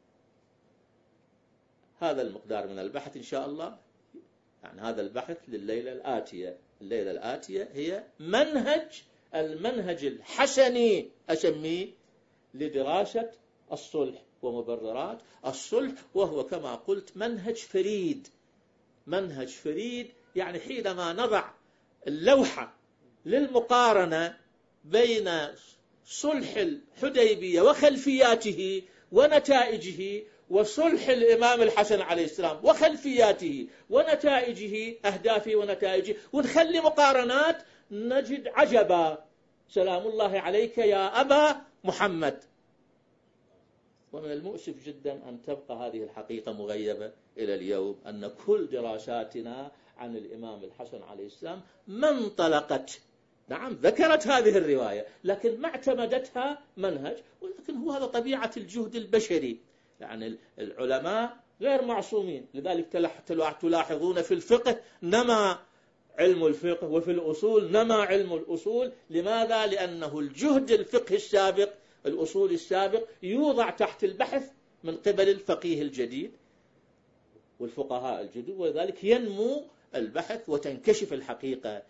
هذا المقدار من البحث إن شاء الله. يعني هذا البحث لليلة الآتية. الليلة الآتية هي منهج المنهج الحسني أسميه لدراسة الصلح ومبررات الصلح، وهو كما قلت منهج فريد. منهج فريد يعني حينما نضع اللوحة للمقارنة بين صلح الحديبية وخلفياته ونتائجه وصلح الإمام الحسن عليه السلام وخلفياته ونتائجه، أهدافه ونتائجه، ونخلي مقارنات، نجد عجبا. سلام الله عليك يا أبا محمد. ومن المؤسف جدا أن تبقى هذه الحقيقة مغيبة إلى اليوم، أن كل دراساتنا عن الإمام الحسن عليه السلام ما انطلقت، نعم ذكرت هذه الرواية لكن ما اعتمدتها منهج. ولكن هو هذا طبيعة الجهد البشري، يعني العلماء غير معصومين. لذلك تلاحظون في الفقه نما علم الفقه، وفي الأصول نما علم الأصول. لماذا؟ لأنه الجهد الفقه السابق، الأصول السابق، يوضع تحت البحث من قبل الفقيه الجديد والفقهاء الجدد، ولذلك ينمو البحث وتنكشف الحقيقة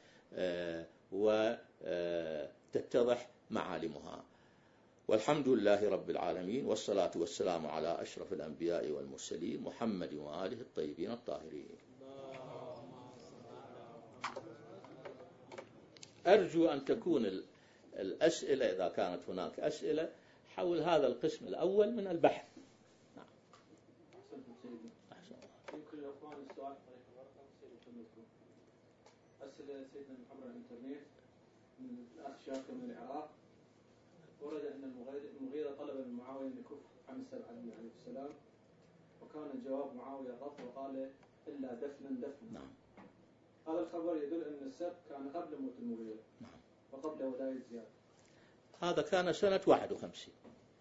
وتتضح معالمها. والحمد لله رب العالمين، والصلاة والسلام على أشرف الأنبياء والمرسلين محمد وآله الطيبين الطاهرين. أرجو أن تكون الأسئلة إذا كانت هناك أسئلة حول هذا القسم الأول من البحث. نعم. يمكن الأخوان السؤال بطريقة ورقة سيدكم أسئلة سيدنا محمد الإنترنت من الأخ شاكر من العراق. ورد أن المغيرة طلب من معاوية أن يكف عن السبع عليه السلام، وكان جواب معاوية الرفض وقال إلا دفنا دفنا. نعم. هذا الخبر يدل أن السبع كان قبل موت المغيرة. نعم. وقبل ولاية زياد. هذا كان سنة واحد وخمسين.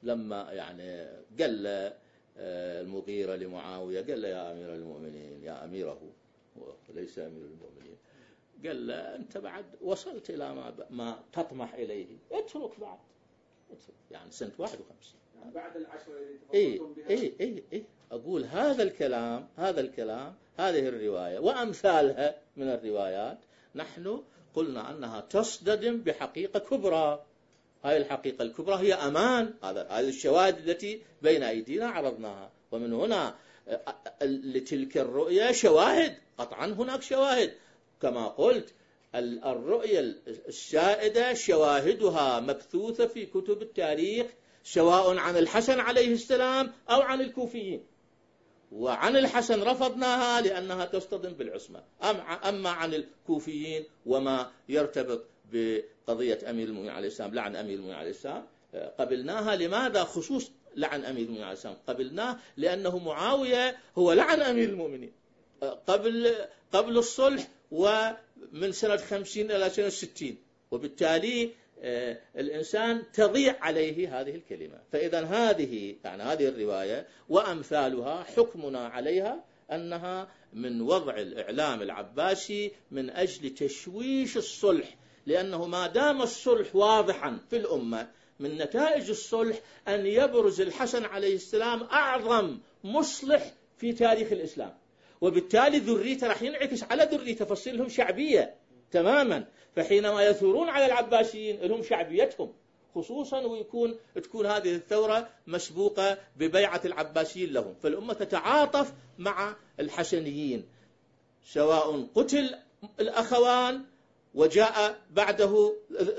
لما يعني قال المغيرة لمعاوية، قال له يا أمير المؤمنين، يا أميره وليس أمير المؤمنين، قال له أنت بعد وصلت إلى ما, ما تطمح إليه، اترك بعد، اترك. يعني سنة واحد وخمسين، يعني بعد العشرة اللي إيه تفضلتم بها. إيه إيه إيه أقول هذا الكلام، هذا الكلام هذه الرواية وأمثالها من الروايات نحن قلنا أنها تصطدم بحقيقة كبرى. هذه الحقيقة الكبرى هي أمان، هذا هذه الشواهد التي بين أيدينا عرضناها، ومن هنا لتلك الرؤية شواهد، قطعا هناك شواهد كما قلت. الرؤية السائدة شواهدها مبثوثة في كتب التاريخ، سواء عن الحسن عليه السلام أو عن الكوفيين. وعن الحسن رفضناها لأنها تصطدم بالعصمة، أما عن الكوفيين وما يرتبط بقضية أمير المؤمنين عليه السلام، لعن أمير المؤمنين عليه السلام، قبلناها. لماذا خصوص لعن أمير المؤمنين عليه السلام؟ قبلناه لأنه معاوية هو لعن أمير المؤمنين قبل قبل الصلح ومن سنة خمسين إلى سنة ستين، وبالتالي الإنسان تضيع عليه هذه الكلمة. فإذا هذه يعني هذه الرواية وأمثالها حكمنا عليها أنها من وضع الإعلام العباسي من أجل تشويش الصلح، لأنه ما دام الصلح واضحا في الأمة، من نتائج الصلح أن يبرز الحسن عليه السلام أعظم مصلح في تاريخ الإسلام، وبالتالي ذريته راح ينعكس على ذريته، فتصير لهم شعبية تماما. فحينما يثورون على العباسيين لهم شعبيتهم خصوصا، ويكون تكون هذه الثورة مسبوقة ببيعة العباسيين لهم، فالأمة تتعاطف مع الحسنيين، سواء قتل الأخوان وجاء بعده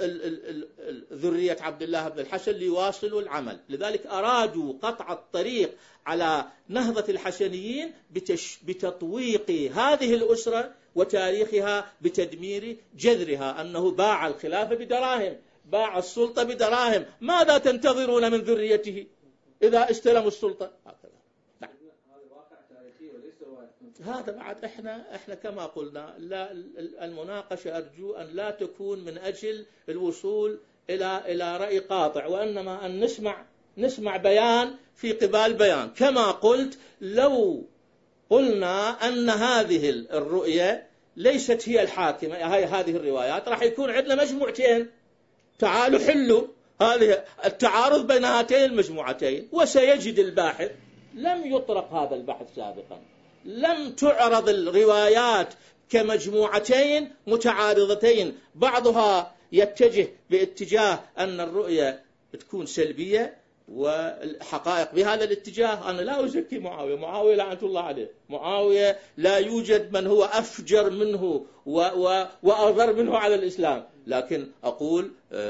ذرية عبد الله بن الحسن ليواصلوا العمل. لذلك أرادوا قطع الطريق على نهضة الحسنيين بتطويق هذه الأسرة وتاريخها بتدمير جذرها، أنه باع الخلافة بدراهم، باع السلطة بدراهم، ماذا تنتظرون من ذريته إذا استلموا السلطة؟ هكذا. نعم. هذا بعد احنا احنا كما قلنا، لا المناقشة أرجو أن لا تكون من أجل الوصول إلى إلى رأي قاطع، وإنما أن نسمع نسمع بيان في قبال بيان. كما قلت، لو قلنا أن هذه الرؤية ليست هي الحاكمة، هاي هذه الروايات، راح يكون عندنا مجموعتين، تعالوا حلوا هذه التعارض بين هاتين المجموعتين. وسيجد الباحث لم يطرق هذا البحث سابقا، لم تعرض الروايات كمجموعتين متعارضتين، بعضها يتجه باتجاه أن الرؤية تكون سلبية والحقائق بهذا الاتجاه. أنا لا أزكي معاوية، معاوية لعنة الله عليه، معاوية لا يوجد من هو أفجر منه وأضر منه على الإسلام، لكن أقول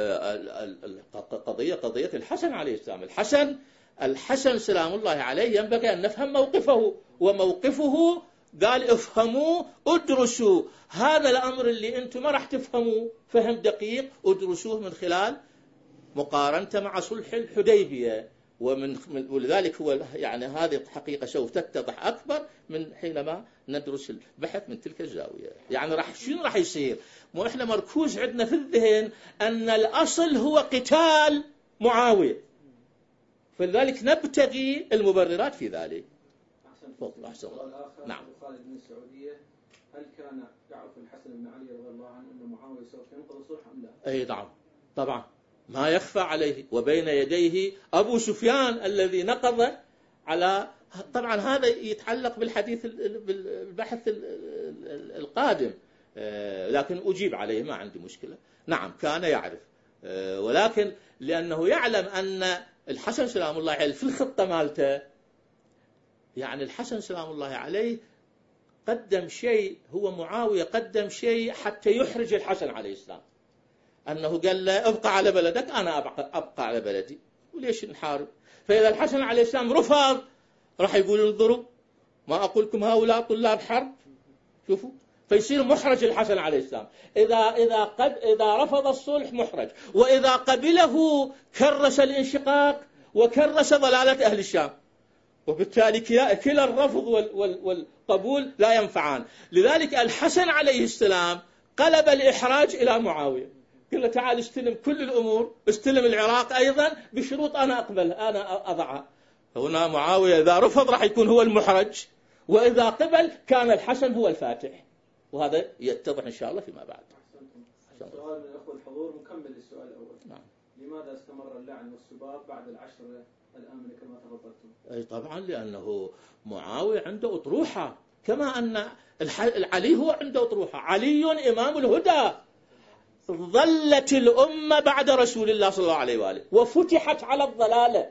قضية قضية الحسن عليه السلام. الحسن الحسن سلام الله عليه ينبغي أن نفهم موقفه، وموقفه قال افهموا ادرسوا هذا الأمر اللي أنتم ما راح تفهموا فهم دقيق، ادرسوه من خلال مقارنة مع صلح الحديبية. ومن ولذلك هو يعني هذه الحقيقة سوف تتضح أكبر من حينما ندرس البحث من تلك الزاوية. يعني راح شنو راح يصير؟ مو إحنا مركوز عندنا في الذهن أن الأصل هو قتال معاوية، فلذلك نبتغي المبررات في ذلك. أحسن. أحسن. نعم. خالد بن السعودية، هل كان يعرف الحسن بن علي رضي الله عنه أن معاوية سوف ينقض الصلح أم لا؟ أي نعم طبعا، ما يخفى عليه، وبين يديه أبو سفيان الذي نقض على. طبعا هذا يتعلق بالحديث بالبحث القادم، لكن أجيب عليه ما عندي مشكلة. نعم كان يعرف، ولكن لأنه يعلم أن الحسن سلام الله عليه في الخطة مالته، يعني الحسن سلام الله عليه قدم شيء، هو معاوية قدم شيء حتى يحرج الحسن عليه السلام، أنه قال له ابقى على بلدك، أنا أبقى, أبقى على بلدي، وليش نحارب؟ فإذا الحسن عليه السلام رفض راح يقول انظروا ما أقول لكم هؤلاء طلاب حرب، شوفوا، فيصير محرج الحسن عليه السلام. إذا إذا قد إذا رفض الصلح محرج، وإذا قبله كرس الانشقاق وكرس ضلالة أهل الشام، وبالتالي كلا الرفض والقبول لا ينفعان. لذلك الحسن عليه السلام قلب الإحراج إلى معاوية، قال له تعال استلم كل الأمور، استلم العراق أيضا بشروط أنا أقبل، أنا أضعها. هنا معاوية إذا رفض راح يكون هو المحرج، وإذا قبل كان الحسن هو الفاتح، وهذا يتضح إن شاء الله فيما بعد. سؤال من الأخوة الحضور مكمل للسؤال الأول. نعم. لماذا استمر اللعن والسباب بعد العشر الآمنة كما تفضلتم؟ أي طبعا لأنه معاوية عنده أطروحة، كما أن علي هو عنده أطروحة. علي إمام الهدى، ظلت الأمة بعد رسول الله صلى الله عليه وآله وفتحت على الضلالة.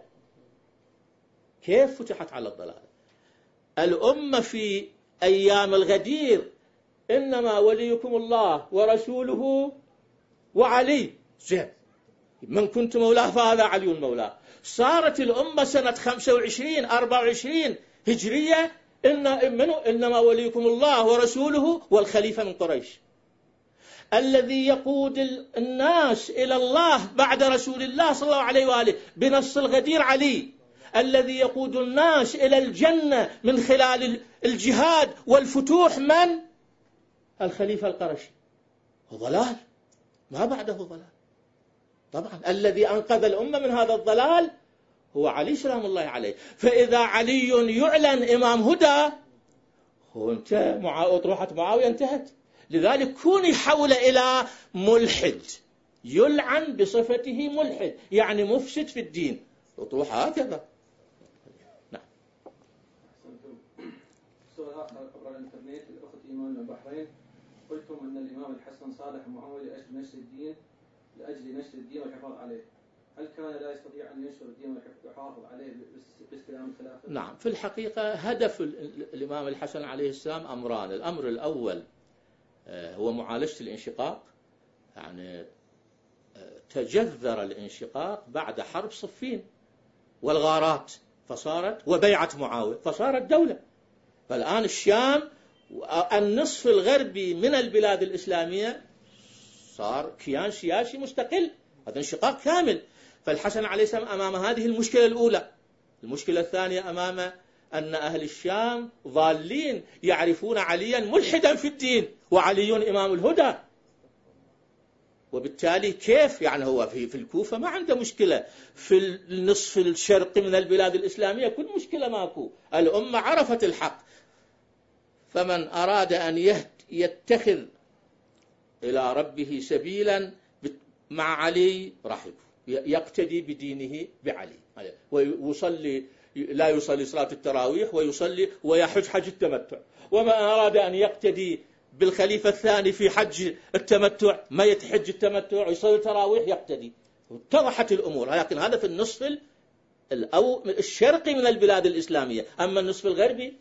كيف فتحت على الضلالة؟ الأمة في أيام الغدير إنما وليكم الله ورسوله وعلي، زين، من كنت مولاه فهذا علي مولاه. صارت الأمة سنة خمسة وعشرين أربعة وعشرين هجرية إن إنما وليكم الله ورسوله والخليفة من قريش. الذي يقود الناس إلى الله بعد رسول الله صلى الله عليه وآله بنص الغدير علي. الذي يقود الناس إلى الجنة من خلال الجهاد والفتوح من؟ الخليفة القرشي. ضلال ما بعده ضلال. طبعا الذي أنقذ الأمة من هذا الضلال هو علي سلام الله عليه. فإذا علي يعلن إمام هدى، هو انتهى، مع أطروحة معاوية انتهت. لذلك كون يحول إلى ملحد، يلعن بصفته ملحد، يعني مفسد في الدين، أطروحة هكذا. نعم. سؤال آخر عبر الإنترنت. الأخت إيمان من البحرين، قلتم أن الإمام الحسن صالح معاوية لأجل نشر الدين لأجل نشر الدين والحفاظ عليه. هل كان لا يستطيع أن ينشر الدين ويحافظ عليه باستلام الخلافة؟ نعم، في الحقيقة هدف الإمام الحسن عليه السلام أمران. الأمر الأول هو معالجة الانشقاق، يعني تجذر الانشقاق بعد حرب صفين والغارات فصارت وبيعة معاوية فصارت دولة. فالآن الشام النصف الغربي من البلاد الإسلامية صار كيان سياسي مستقل، هذا انشقاق كامل. فالحسن عليه السلام أمام هذه المشكلة الأولى. المشكلة الثانية أمام أن أهل الشام ضالين يعرفون عليا ملحدا في الدين وعلي إمام الهدى، وبالتالي كيف يعني هو في في الكوفة ما عنده مشكلة، في النصف الشرقي من البلاد الإسلامية كل مشكلة ماكو، الأمة عرفت الحق. فمن أراد أن يتخذ إلى ربه سبيلا مع علي راح يقتدي بدينه بعلي، ويصلي لا يصلي صلاة التراويح ويصلي ويحج حج التمتع. وما أراد أن يقتدي بالخليفة الثاني في حج التمتع ما يتحج التمتع ويصلي التراويح يقتدي. اتضحت الأمور. لكن هذا في النصف الشرقي من البلاد الإسلامية. أما النصف الغربي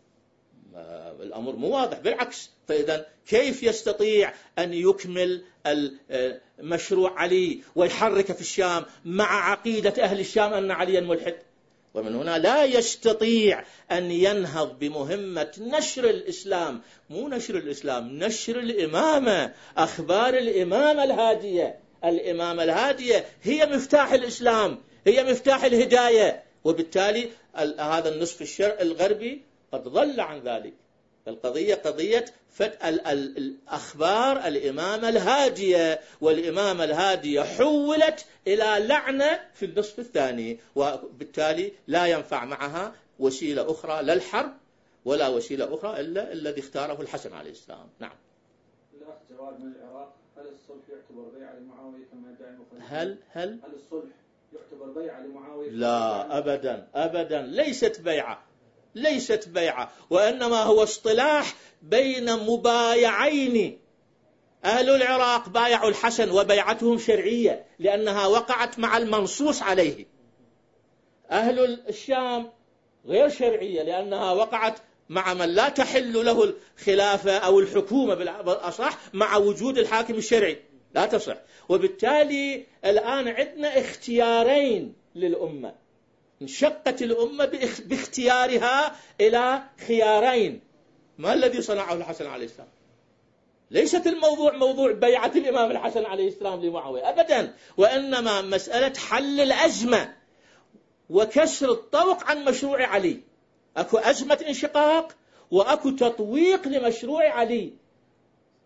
الأمر مو واضح، بالعكس. فإذا كيف يستطيع أن يكمل مشروع علي ويحرك في الشام مع عقيدة أهل الشام أن عليا ملحد؟ ومن هنا لا يستطيع أن ينهض بمهمة نشر الإسلام، مو نشر الإسلام، نشر الإمامة، أخبار الإمامة الهادية. الإمامة الهادية هي مفتاح الإسلام، هي مفتاح الهداية. وبالتالي هذا النصف الشرق الغربي قد ضل عن ذلك. القضية قضية فتح الأخبار الإمامة الهادية، والإمامة الهادية حولت إلى لعنة في النصف الثاني، وبالتالي لا ينفع معها وسيلة أخرى، لا الحرب ولا وسيلة أخرى إلا الذي اختاره الحسن عليه السلام. نعم. الأخ جواد من العراق، هل الصلح يعتبر بيعة لمعاوية كما يدعي المخالفين؟ هل هل هل الصلح يعتبر بيعة لمعاوية؟ لا أبدا أبدا، ليست بيعة، ليست بيعة، وإنما هو اصطلاح بين مبايعين. أهل العراق بايعوا الحسن وبيعتهم شرعية لأنها وقعت مع المنصوص عليه. أهل الشام غير شرعية لأنها وقعت مع من لا تحل له الخلافة أو الحكومة بالأصح مع وجود الحاكم الشرعي، لا تصح. وبالتالي الآن عندنا اختيارين للأمة، انشقت الأمة باختيارها إلى خيارين. ما الذي صنعه الحسن عليه السلام؟ ليست الموضوع موضوع بيعة الإمام الحسن عليه السلام لمعاوية أبدا، وإنما مسألة حل الأزمة وكسر الطوق عن مشروع علي. أكو أزمة انشقاق وأكو تطويق لمشروع علي.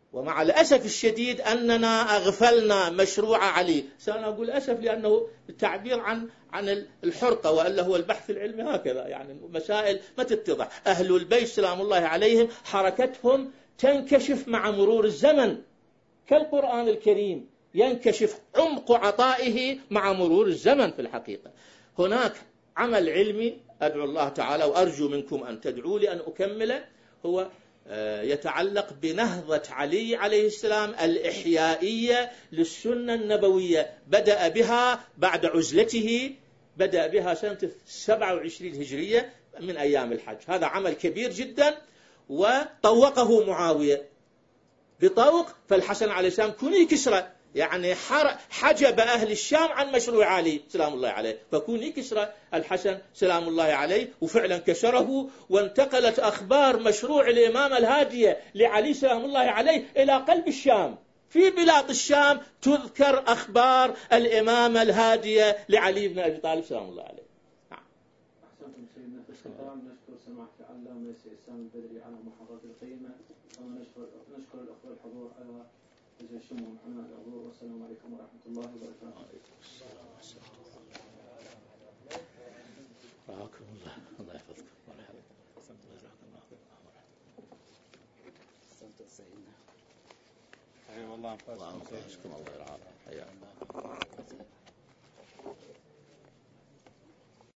ومع الأسف الشديد أننا أغفلنا مشروع علي. سأنا أقول أسف لأنه التعبير عن عن الحرقة، وإلا هو البحث العلمي هكذا، يعني مسائل ما تتضح. أهل البيت سلام الله عليهم حركتهم تنكشف مع مرور الزمن، كالقرآن الكريم ينكشف عمق عطائه مع مرور الزمن. في الحقيقة هناك عمل علمي أدعو الله تعالى وأرجو منكم أن تدعوا لي أن أكمله، هو يتعلق بنهضة علي عليه السلام الإحيائية للسنة النبوية، بدأ بها بعد عزلته، بدأ بها سنة سبعة وعشرين هجرية من أيام الحج. هذا عمل كبير جدا، وطوقه معاوية بطوق. فالحسن عليه السلام كوني كسرى، يعني حجب أهل الشام عن مشروع علي سلام الله عليه، فكوني كسرى الحسن سلام الله عليه، وفعلا كسره، وانتقلت أخبار مشروع الإمامة الهادية لعلي سلام الله عليه إلى قلب الشام. في بلاد الشام تذكر أخبار الإمامة الهادية لعلي بن أبي طالب سلام الله عليه. أحسنتم سيدنا. في الختام نشكر سماحة العلامة السيد سامي البدري على محاضرة القيمة، ونشكر نشكر الأخوة الحضور على تجشمهم حماة الحضور. والسلام عليكم ورحمة الله وبركاته. رعاكم الله، الله يحفظكم. الله يحفظكم. والله الله يرعاكم. الله يرعاكم.